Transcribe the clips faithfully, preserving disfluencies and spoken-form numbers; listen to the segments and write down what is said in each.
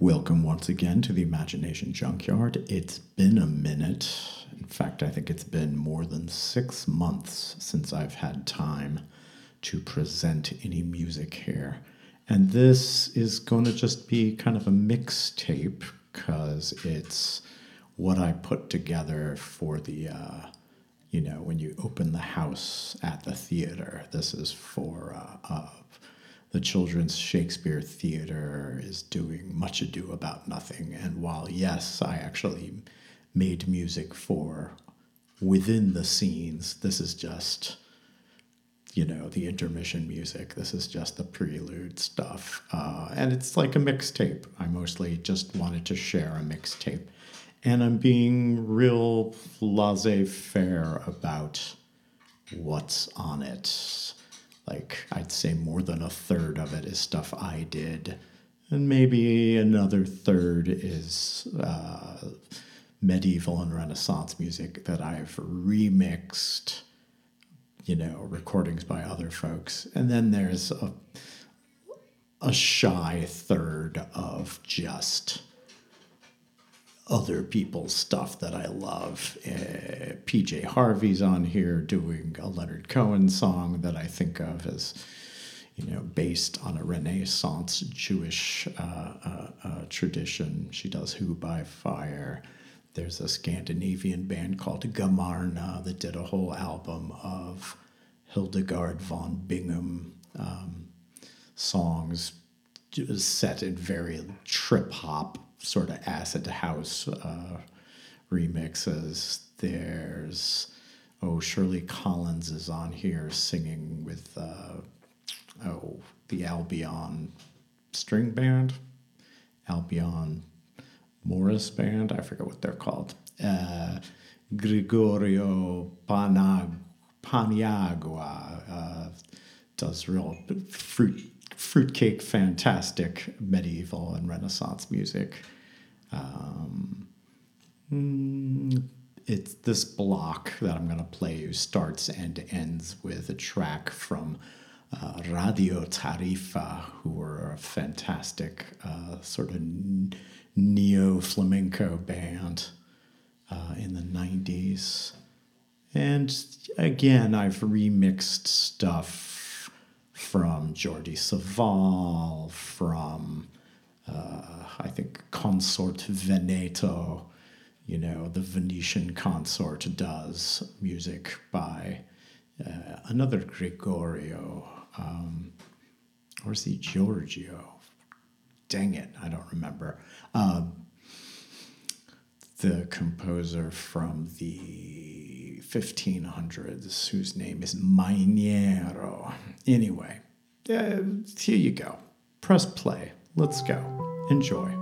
Welcome once again to the Imagination Junkyard. It's been a minute. In fact, I think it's been more than six months since I've had time to present any music here. And this is going to just be kind of a mixtape because it's what I put together for the, uh, you know, when you open the house at the theater. This is for uh, uh, the Children's Shakespeare Theater is doing Much Ado About Nothing. And while, yes, I actually made music for within the scenes, this is just, you know, the intermission music. This is just the prelude stuff. Uh, and it's like a mixtape. I mostly just wanted to share a mixtape. And I'm being real laissez-faire about what's on it. Like, I'd say more than a third of it is stuff I did. And maybe another third is uh, medieval and Renaissance music that I've remixed, you know, recordings by other folks. And then there's a, a shy third of just other people's stuff that I love. Uh, P J Harvey's on here doing a Leonard Cohen song that I think of as, you know, based on a Renaissance Jewish uh, uh, uh, tradition. She does Who by Fire. There's a Scandinavian band called Gamarna that did a whole album of Hildegard von Bingen um, songs set in very trip-hop sort of acid house uh, remixes. There's, oh, Shirley Collins is on here singing with, uh, oh, the Albion String Band, Albion Morris Band, I forget what they're called. Uh, Gregorio Panag- Paniagua uh, does real fruit fruitcake, fantastic medieval and Renaissance music. Um, it's this block that I'm going to play starts and ends with a track from uh, Radio Tarifa, who were a fantastic uh, sort of neo-flamenco band uh, in the nineties. And again, I've remixed stuff from Jordi Savall, from, uh, I think, Consort Veneto. You know, the Venetian consort does music by uh, another Gregorio, um, or is he Giorgio? Dang it, I don't remember. Um, the composer from the fifteen hundreds, whose name is Maniero. Anyway, uh, here you go. Press play. Let's go. Enjoy.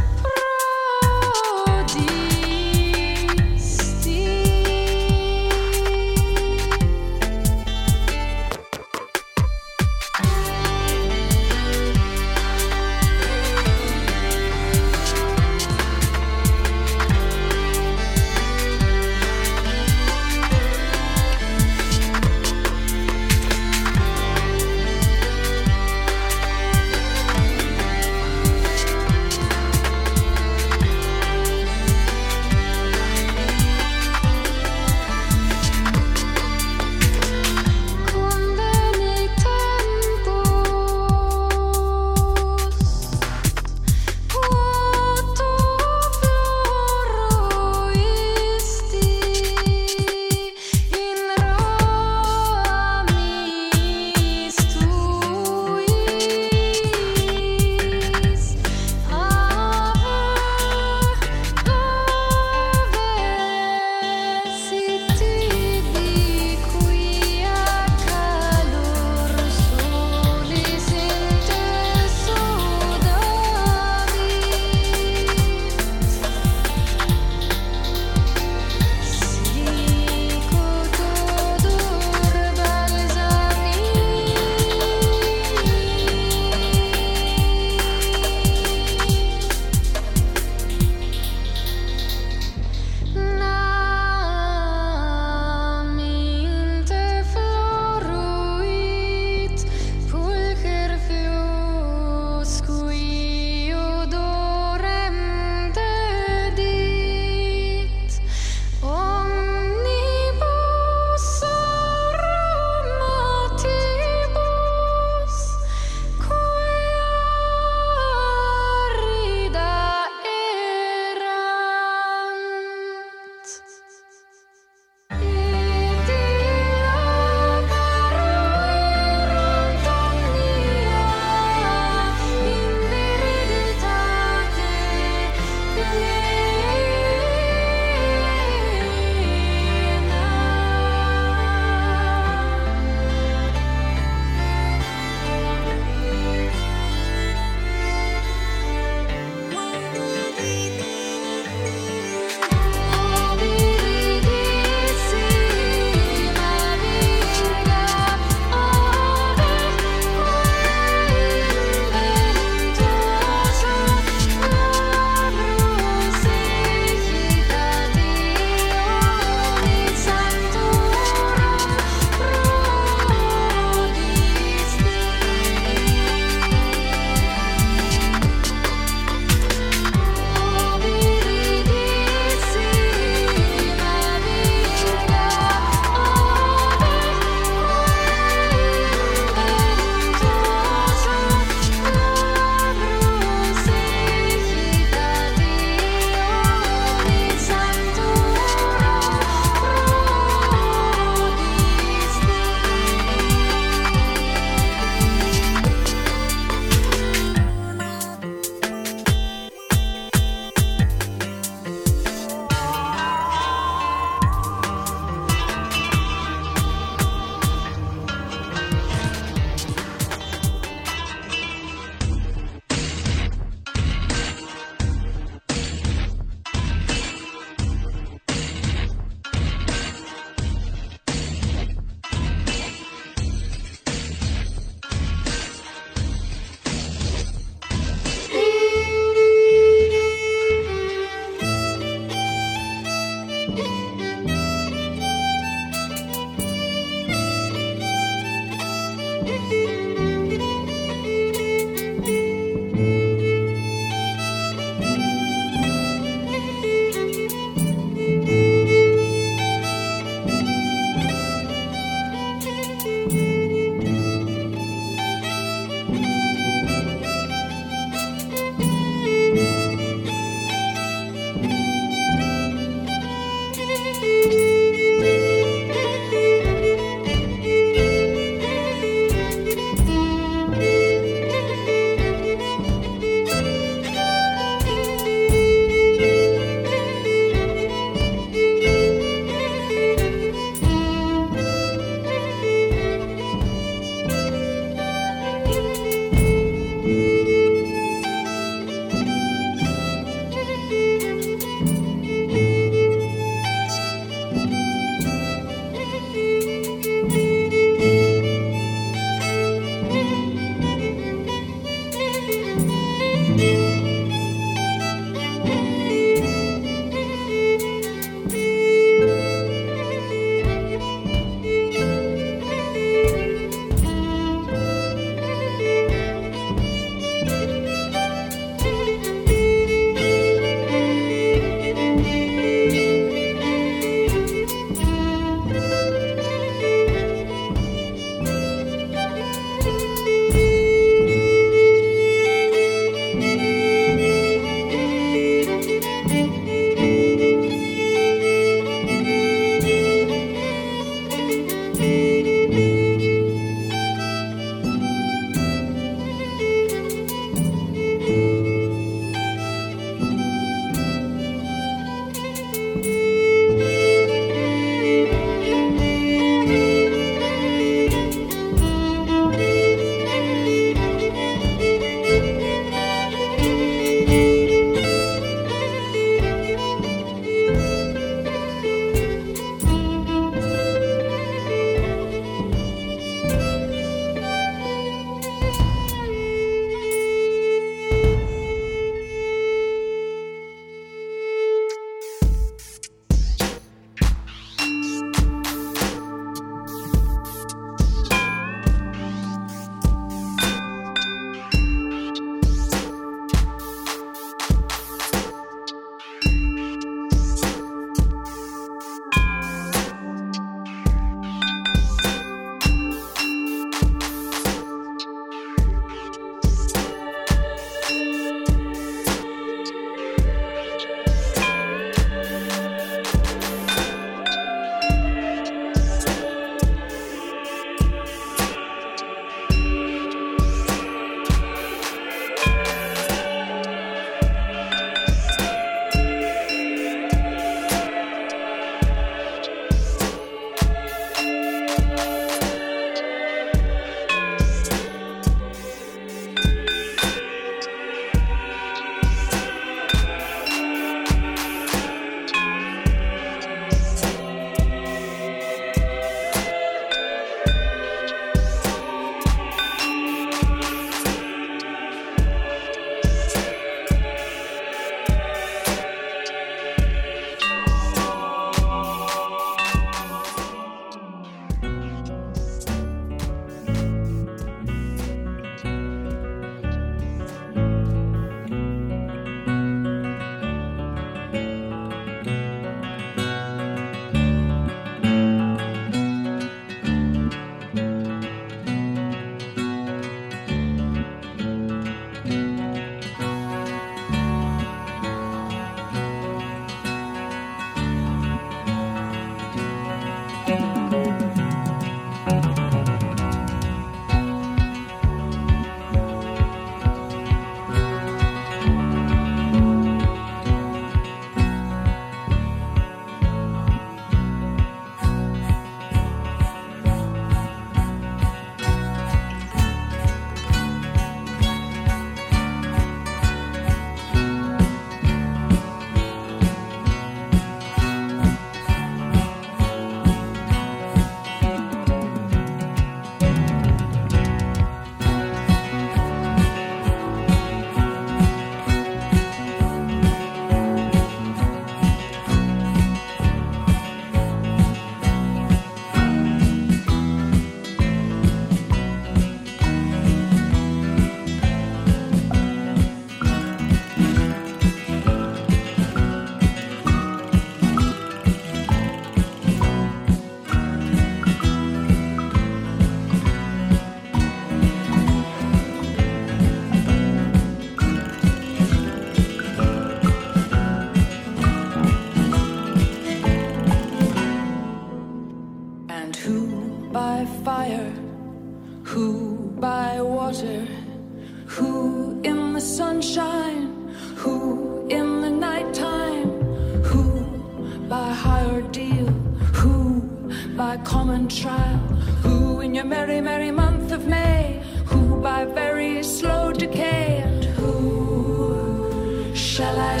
sunshine, who in the nighttime, who by high ordeal, who by common trial, who in your merry, merry month of May, who by very slow decay, and who shall I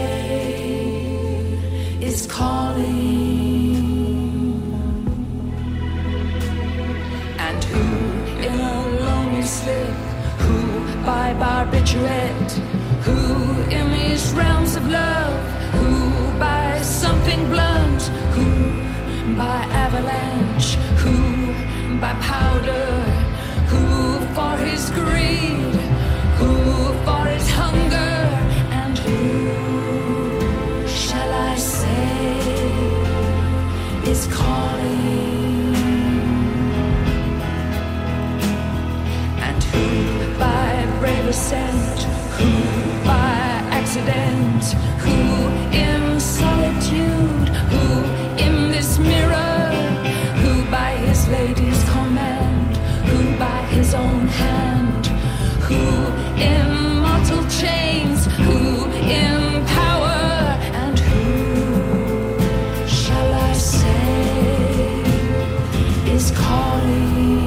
say is calling? And who in a lonely slip, who by barbiturate, who in these realms of love, who by something blunt, who by avalanche, who by powder, who for his greed, who for his hunger, and who shall I say is calling? And who by brave ascent, who by accident, who in solitude, who in this mirror, who by his lady's command, who by his own hand, who in mortal chains, who in power, and who shall I say is calling?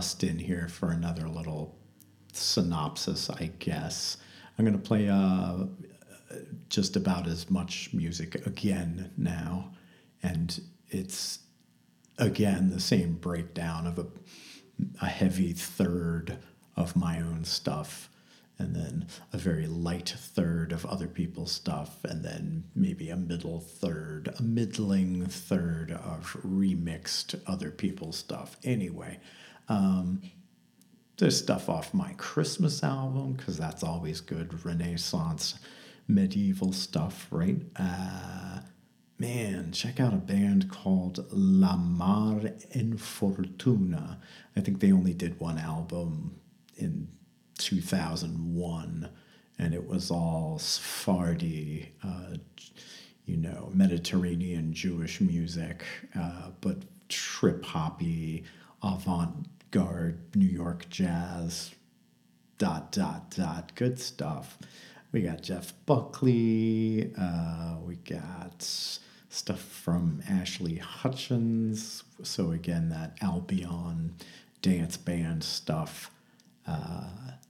bust in here for another little synopsis, I guess. I'm going to play uh, just about as much music again now. And it's, again, the same breakdown of a, a heavy third of my own stuff, and then a very light third of other people's stuff, and then maybe a middle third, a middling third of remixed other people's stuff. Anyway, um, there's stuff off my Christmas album, because that's always good Renaissance medieval stuff, right? Uh, man, check out a band called La Mar Infortuna. I think they only did one album in two thousand one, and it was all Sephardi, uh, you know, Mediterranean Jewish music, uh, but trip-hoppy, avant-garde New York jazz, dot, dot, dot, good stuff. We got Jeff Buckley, uh, we got stuff from Ashley Hutchins, so again, that Albion dance band stuff. Uh,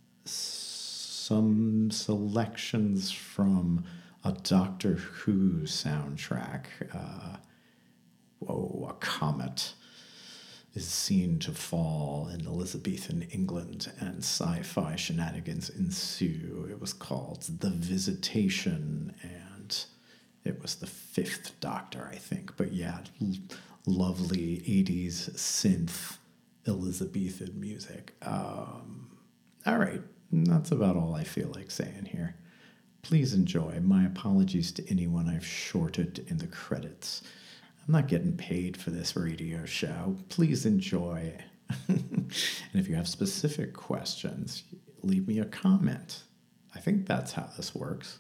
some selections from a Doctor Who soundtrack. Uh, whoa, a comet is seen to fall in Elizabethan England, and sci-fi shenanigans ensue. It was called The Visitation, and it was the fifth Doctor, I think. But yeah, l- lovely eighties synth Elizabethan music. Um, all right, that's about all I feel like saying here. Please enjoy. My apologies to anyone I've shorted in the credits. I'm not getting paid for this radio show. Please enjoy. And if you have specific questions, leave me a comment. I think that's how this works.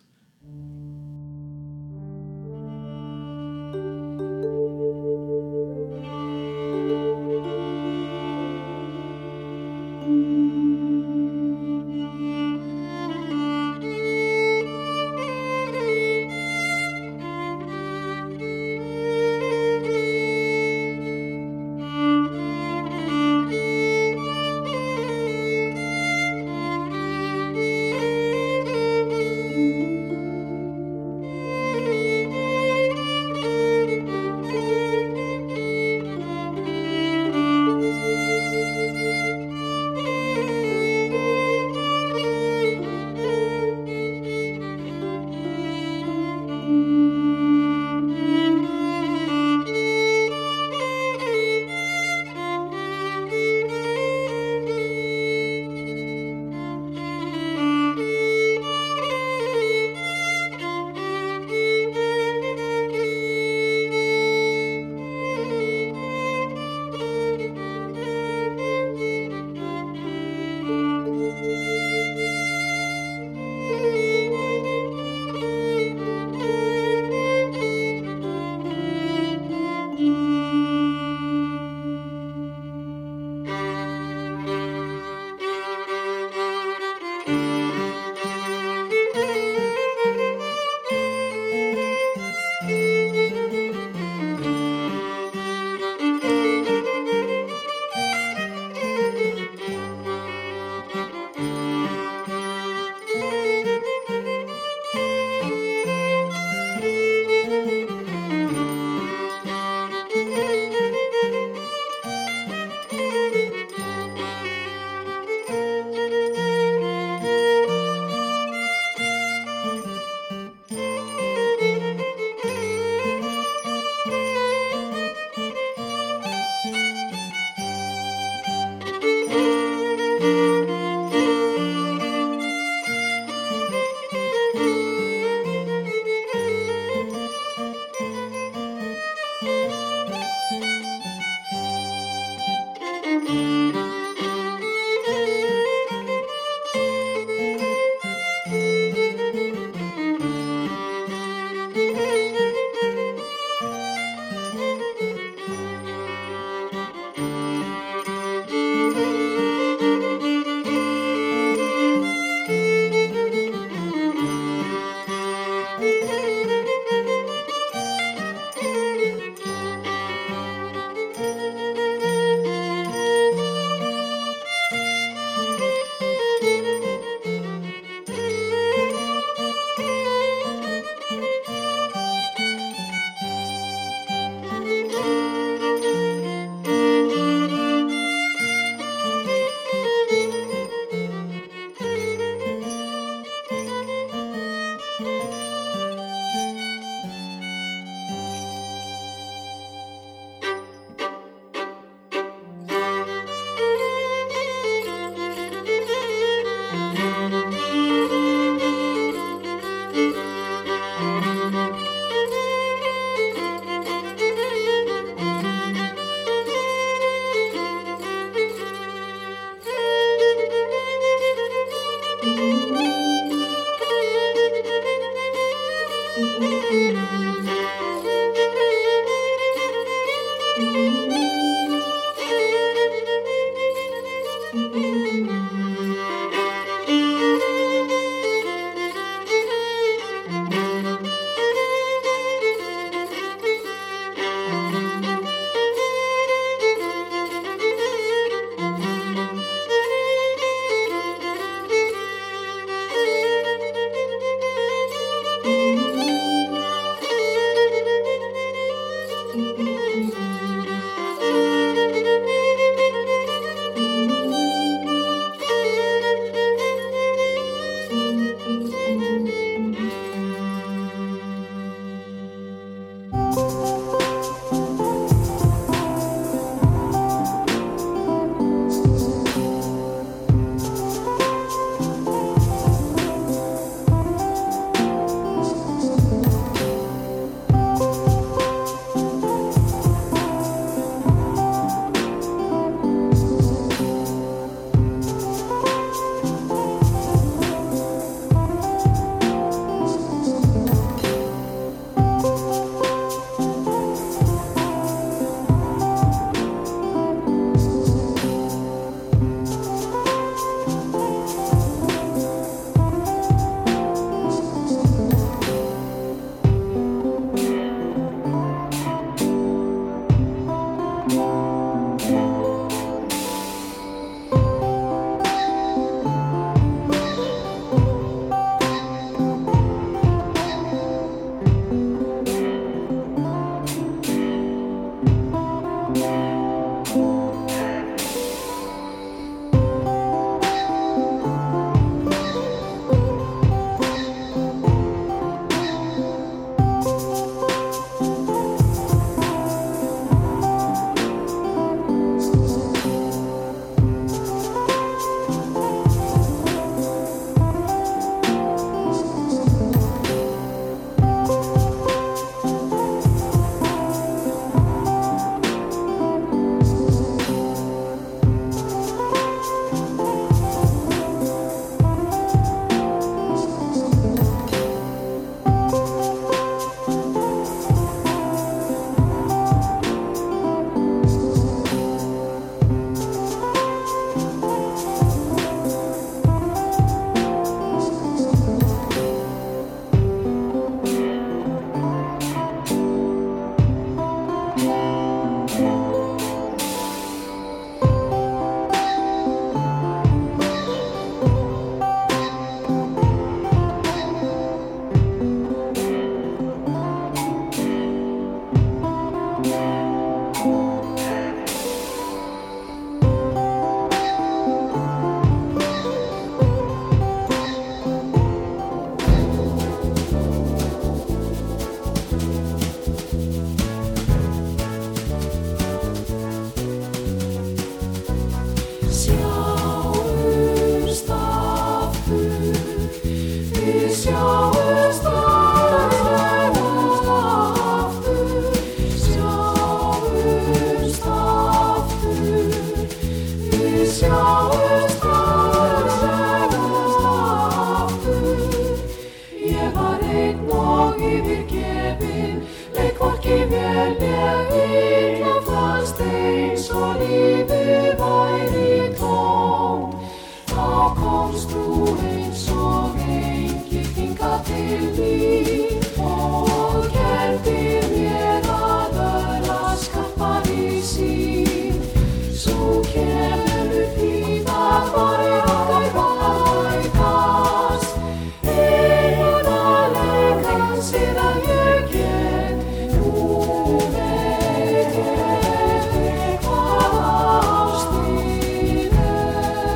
yfirgefin, leit hvorki vel né illa, fannst eins og lífið væri tómt. Þá komst þú eins og engill hingað til mín og kenndir mér að öðlast skarpari sýn. Sú kemur tíð að varir okkar bætast, einmanaleikann síðan ég get. Nú veit ég hvað ástin er.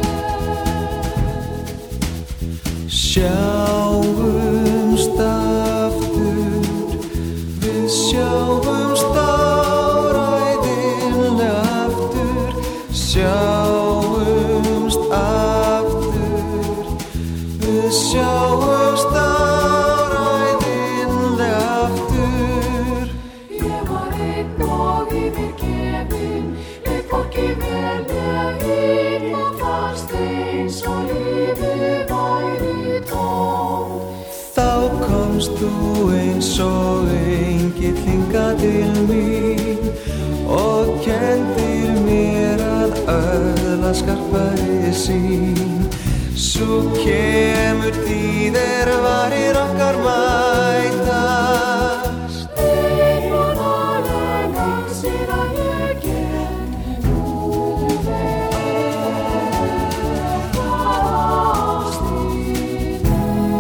Sjáumst aftur, við sjáumst áræðinlega aftur. Sjáumst aftur, við sjáumst áræðinlega aftur. Ég var einn og yfirgefin, leit hvorki vel né illa, fannst eins og lífið væri tómt. Þá komst þú eins og engill hingað til mín og kenndir mér að öðlast skarpari sýn. Sú kemur tíð er varir okkar mætast, einmanaleikann síðan ég get. Nú veit ég hvað ástin er.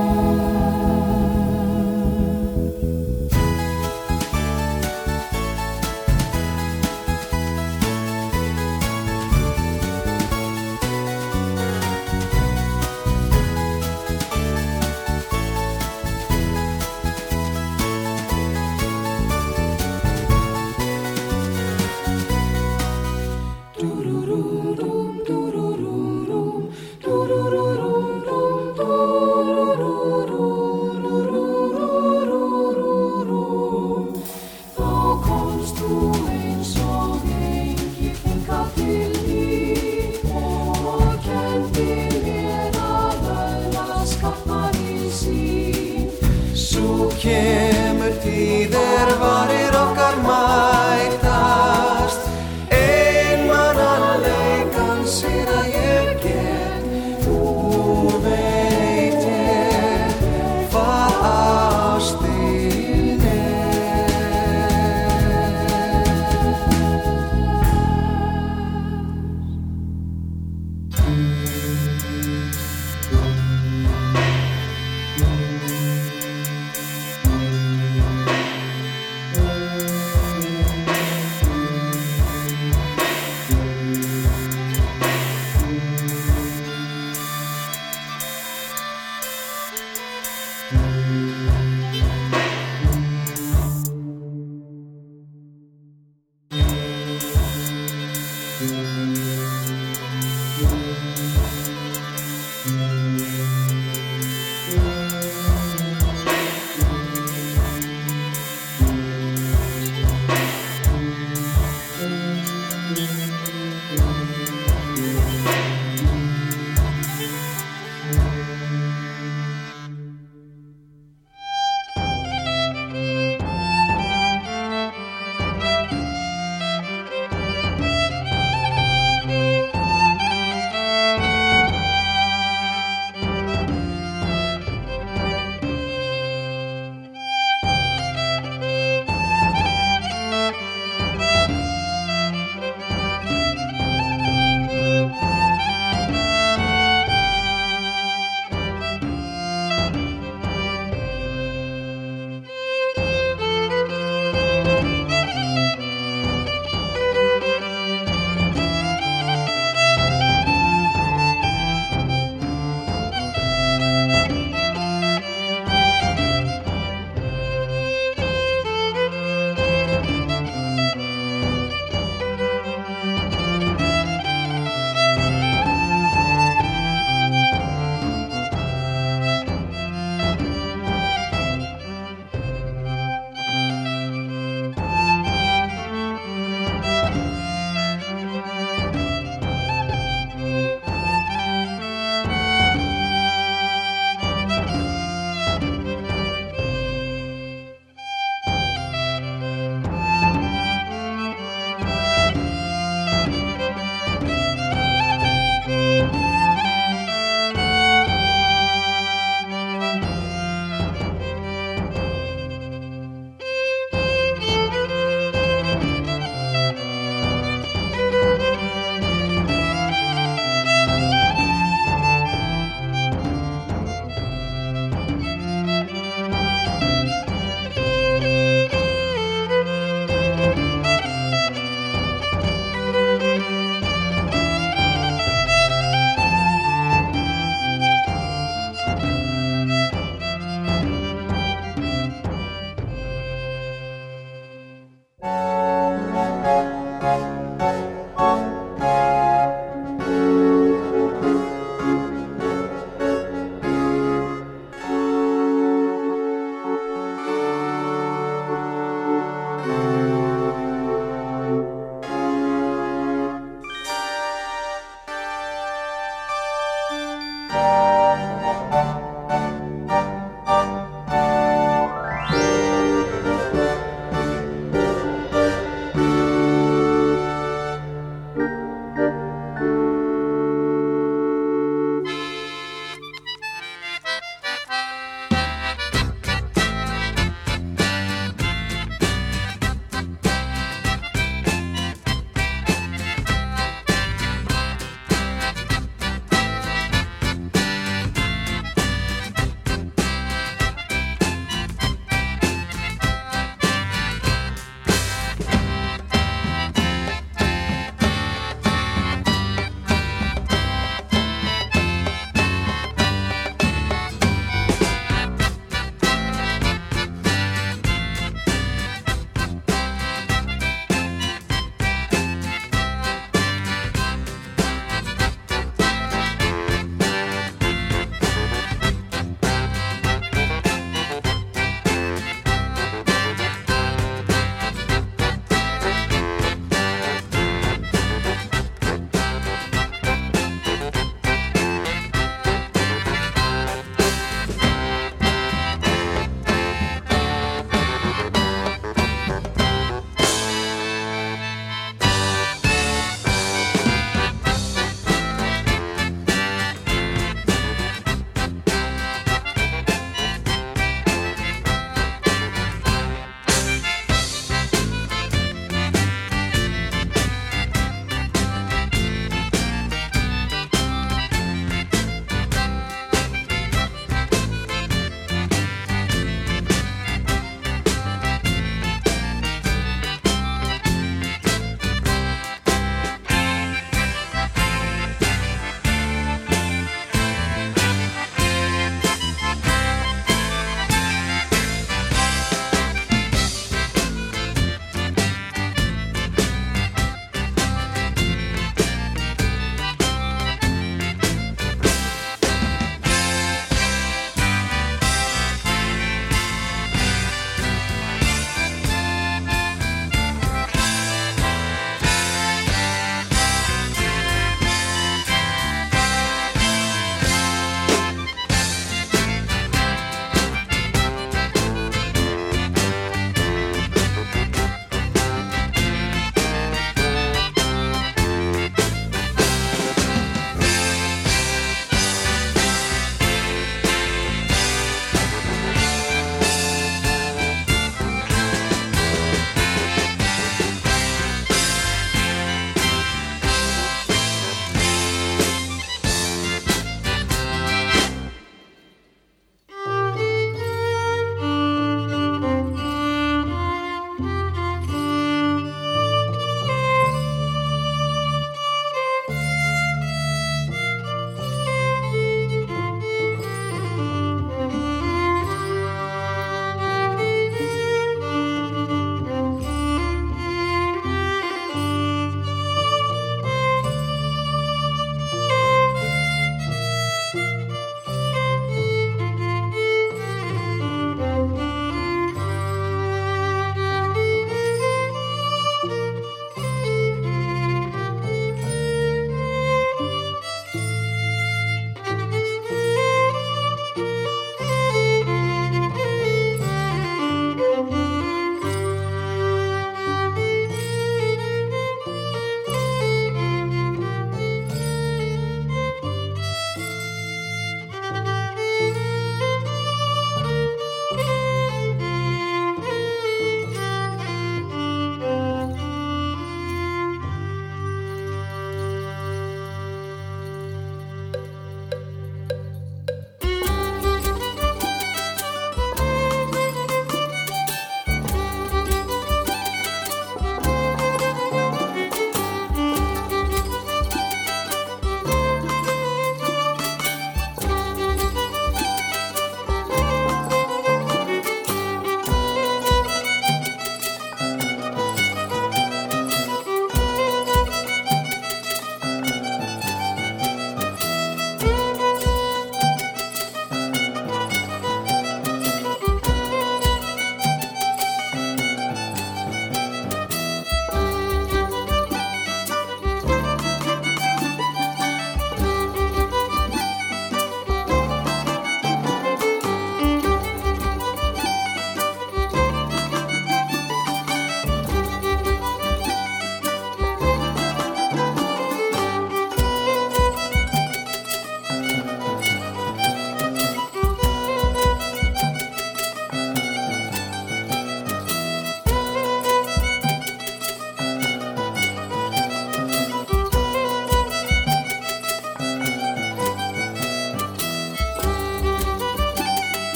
Þá komst þú eins og engill hingað til mín og kenndir mér að öðlast skarpari sýn. sú kemur tíð er varir okkar mætast, einmanaleikann síðan ég get. Nú veit ég hvað ástin er.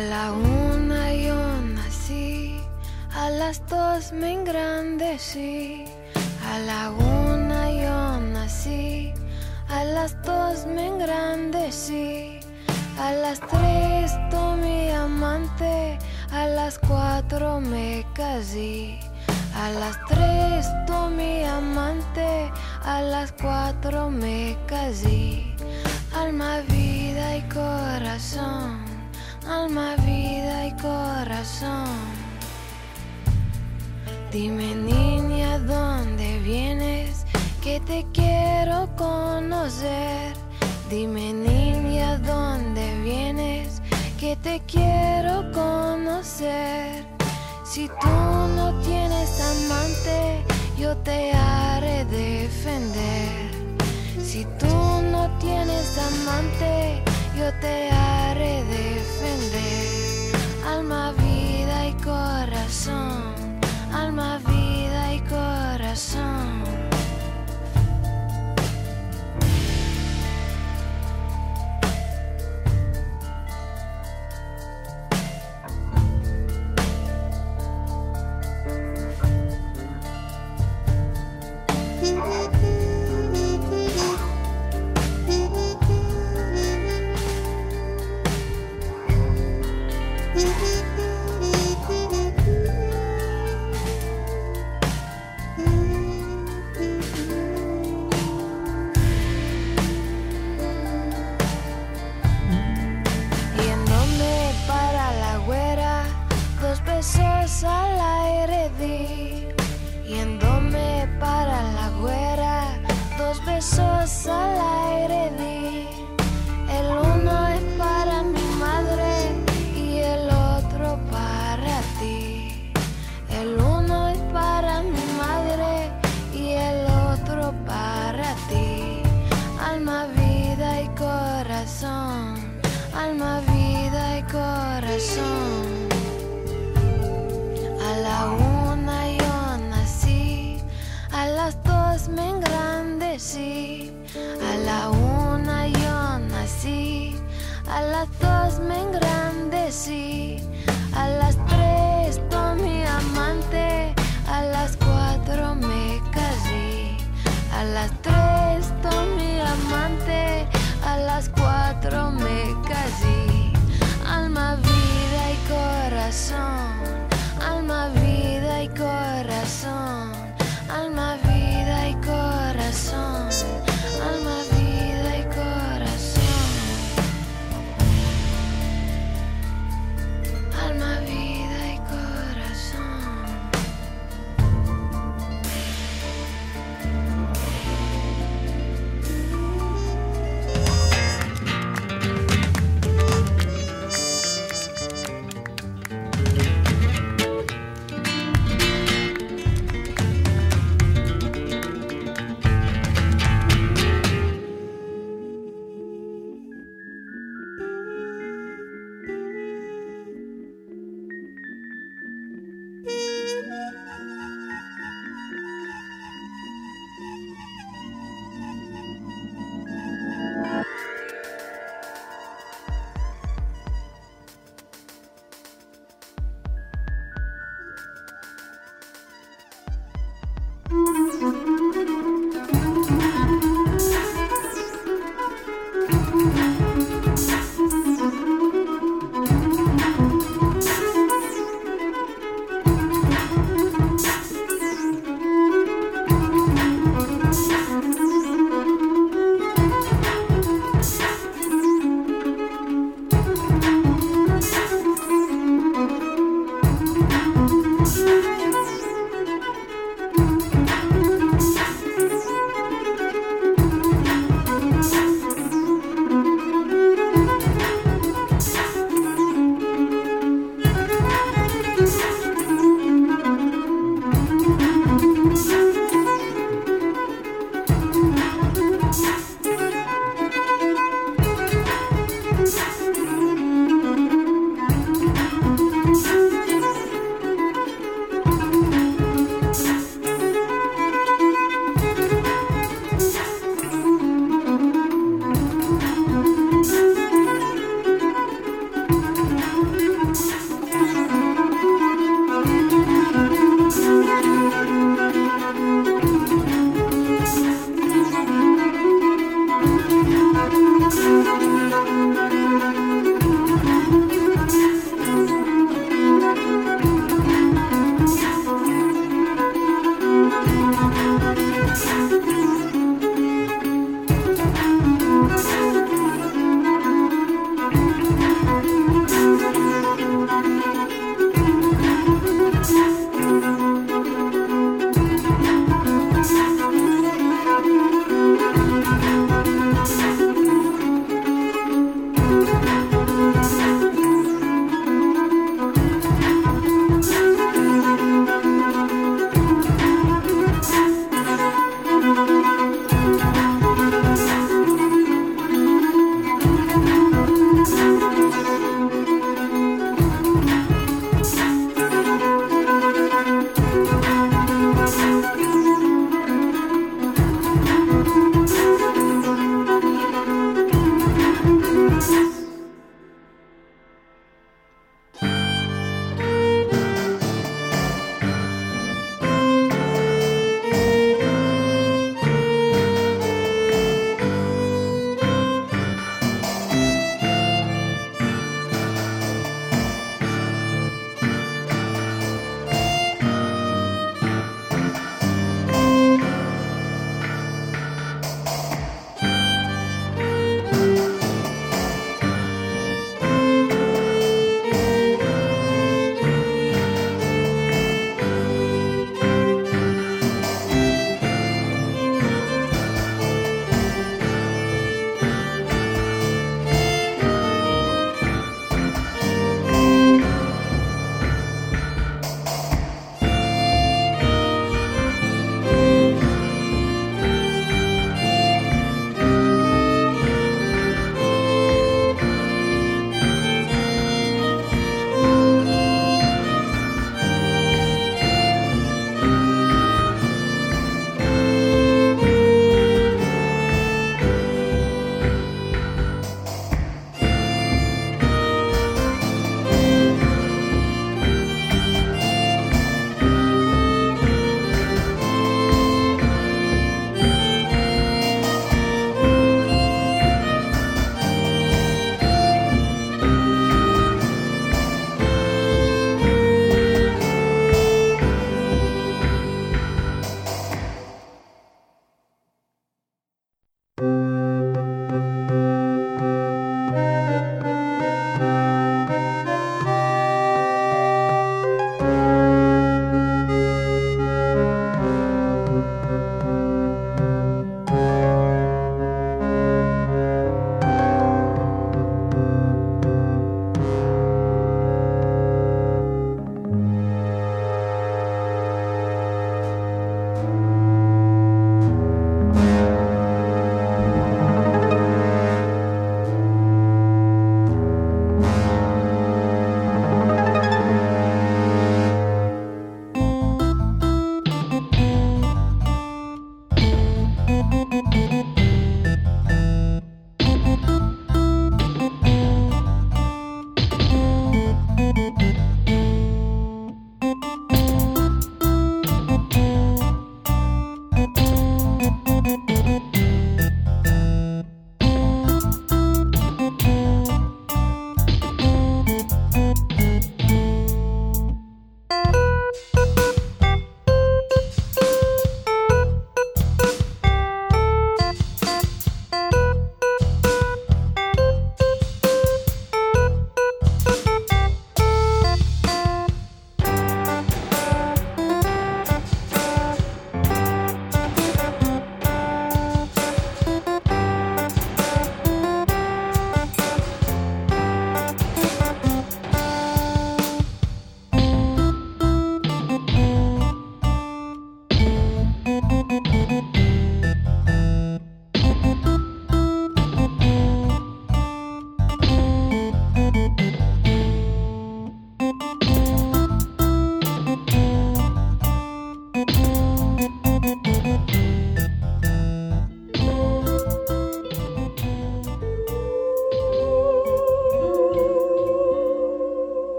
la una yo nací, a las dos me engrandecí. A la una yo nací, a las dos me engrandecí. A las tres tomé amante, a las cuatro me casé. A las tres tomé amante, a las cuatro me casé. Alma, vida y corazón, alma, vida y corazón. Dime niña, ¿dónde vienes? Que te quiero conocer. Dime niña, ¿dónde vienes? Que te quiero conocer. Si tú no tienes amante, yo te haré defender. Si tú no tienes amante, yo te haré defender. Alma, vida y corazón, alma, vida y corazón. Al aire di, yéndome para la güera, dos besos al aire di. El uno es para mi madre y el otro para ti. El uno es para mi madre y el otro para ti. Alma, vida y corazón, alma, vida y corazón. A la una yo nací, a las dos me engrandecí. A la una yo nací, a las dos me engrandecí. A las tres tomé amante, a las cuatro me casé. A las tres tomé amante, a las cuatro me casé. Alma, vida y corazón, alma, vida y corazón, alma, vida y corazón, alma, vida y corazón.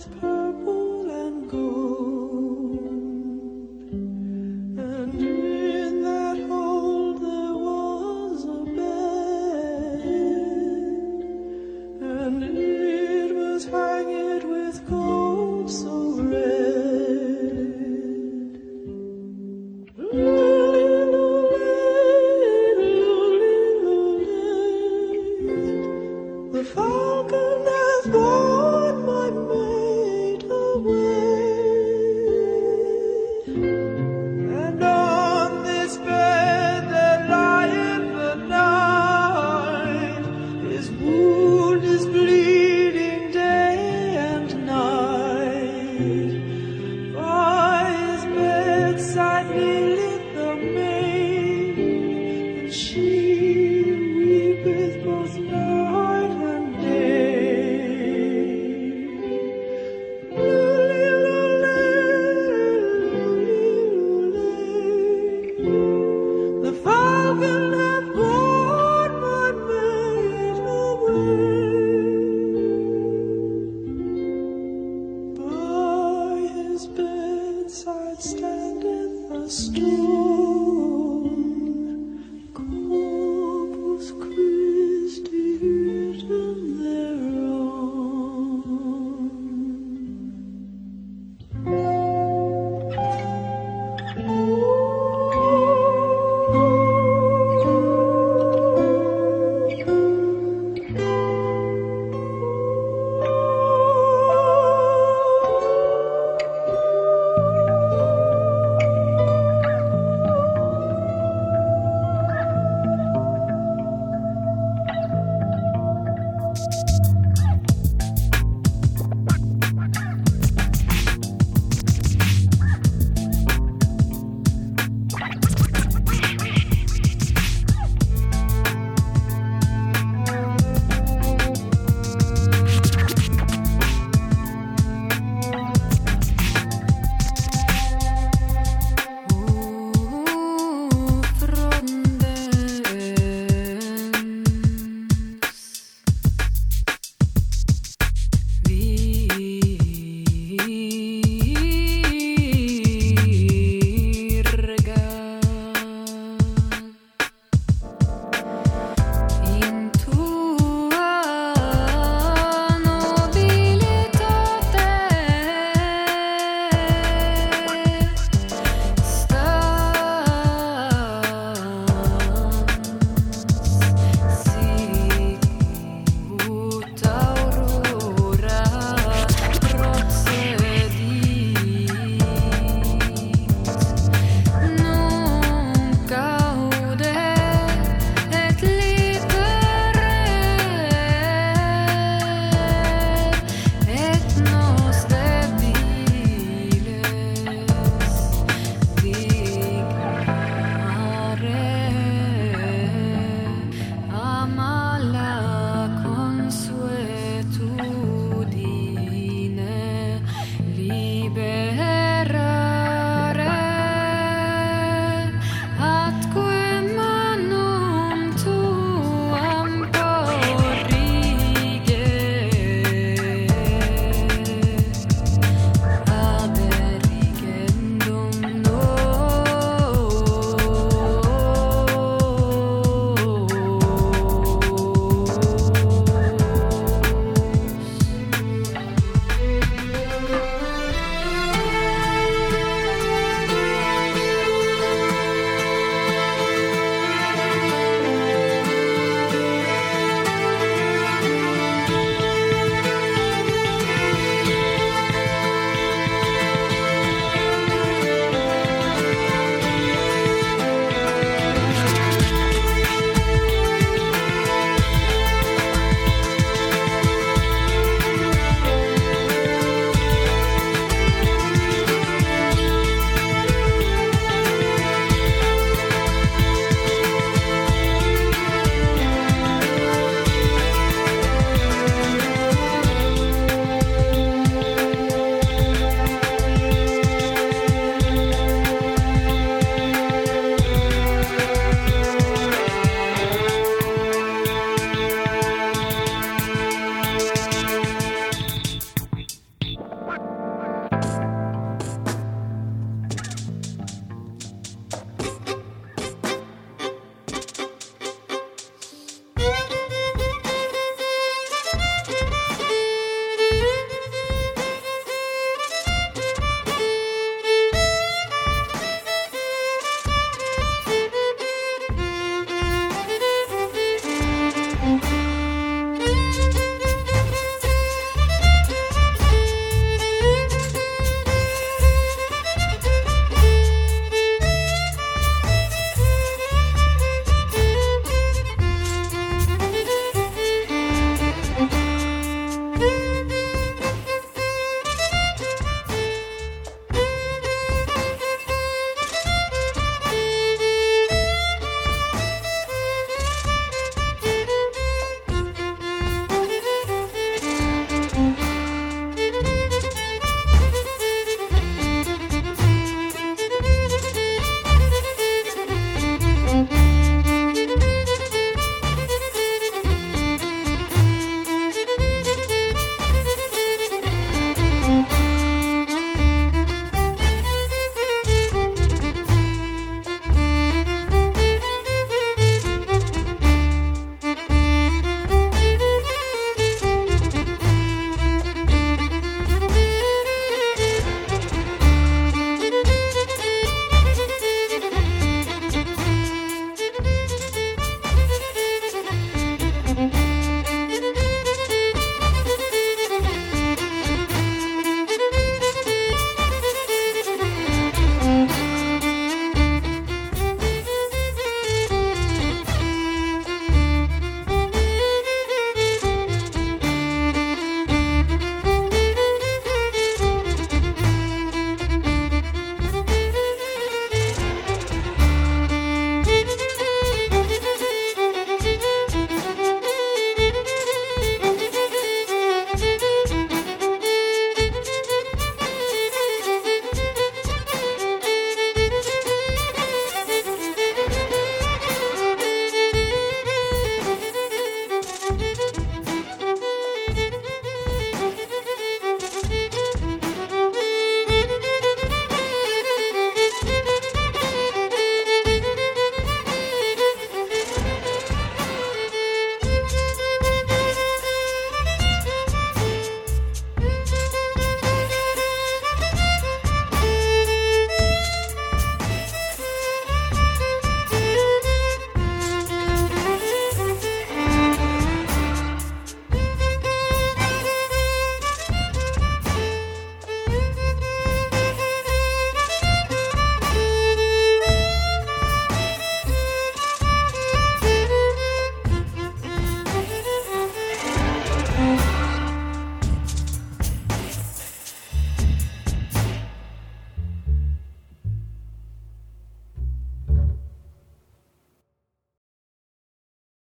with purple and gold, and in that hole there was a bed, and it was hanged with gold so red. The falcon hath borne my maid away, and on this bed there lieth the knight. His wound is bleeding day and night. By his bedside kneeleth the maid, and she weepeth both night and the falcon hath borne my maid away. By his bedside standeth a stool,